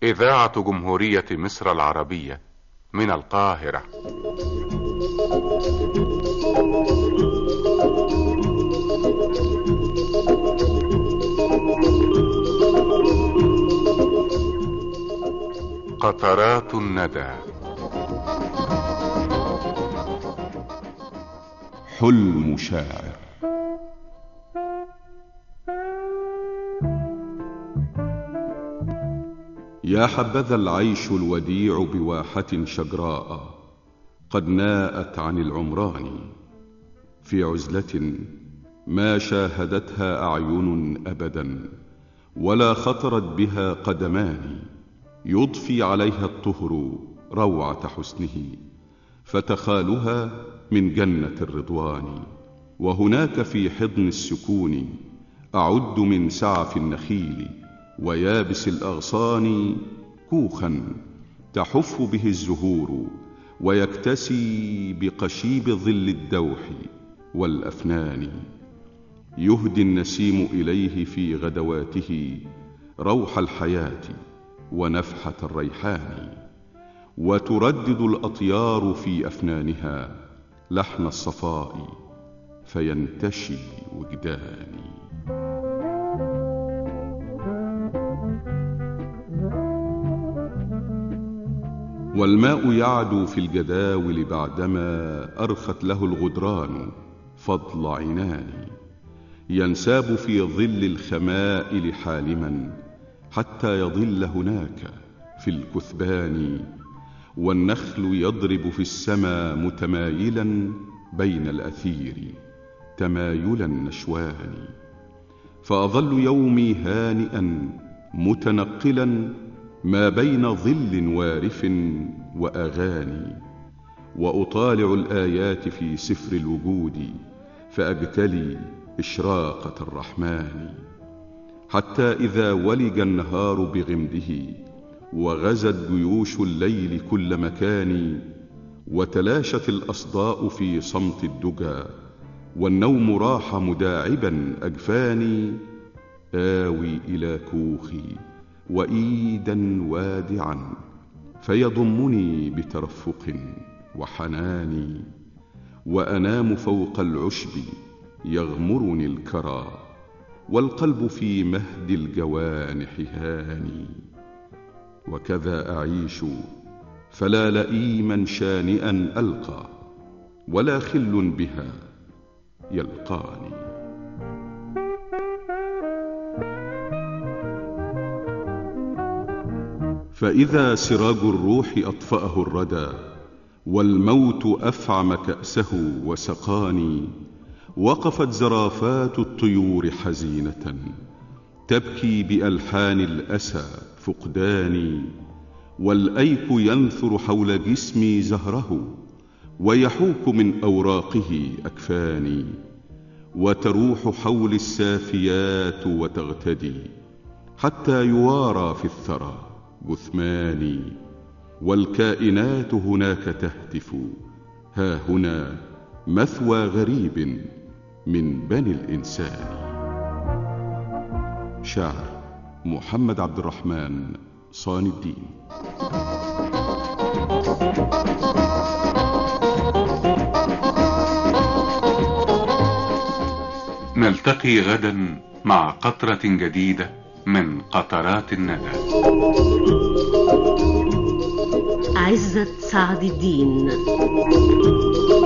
إذاعة جمهورية مصر العربية من القاهرة. قطرات الندى. حلم شاعر. يا حبذا العيش الوديع بواحة شجراء قد ناءت عن العمران، في عزلة ما شاهدتها أعين أبدا ولا خطرت بها قدمان، يضفي عليها الطهر روعة حسنه فتخالها من جنة الرضوان. وهناك في حضن السكون أعد من سعف النخيل ويابس الأغصان كوخا تحف به الزهور ويكتسي بقشيب ظل الدوح والأفنان. يهدي النسيم إليه في غدواته روح الحياة ونفحة الريحان، وتردد الأطيار في أفنانها لحن الصفاء فينتشي وجداني. والماء يعدو في الجداول بعدما أرخت له الغدران فضل عنان، ينساب في ظل الخمائل حالما حتى يضل هناك في الكثبان. والنخل يضرب في السماء متمايلا بين الأثير تمايل النشوان. فأظل يومي هانئا متنقلا ما بين ظل وارف وأغاني، وأطالع الآيات في سفر الوجود فأجتلي إشراقة الرحمن. حتى إذا ولج النهار بغمده وغزت جيوش الليل كل مكان، وتلاشت الأصداء في صمت الدجى والنوم راح مداعبا أجفاني، آوي إلى كوخي وإيدا وادعا فيضمني بترفق وحنان، وأنام فوق العشب يغمرني الكرى والقلب في مهد الجوانح هاني. وكذا أعيش فلا لئيما شانئا ألقى ولا خل بها يلقاني. فإذا سراج الروح أطفأه الردى والموت أفعم كأسه وسقاني، وقفت زرافات الطيور حزينة تبكي بألحان الأسى فقداني، والأيك ينثر حول جسمي زهره ويحوك من أوراقه أكفاني، وتروح حول السافيات وتغتدي حتى يوارى في الثرى جثماني، والكائنات هناك تهتف ها هنا مثوى غريب من بني الإنسان. شاعر محمد عبد الرحمن صان الدين. نلتقي غدا مع قطرة جديدة من قطرات الندى. عزت سعد الدين.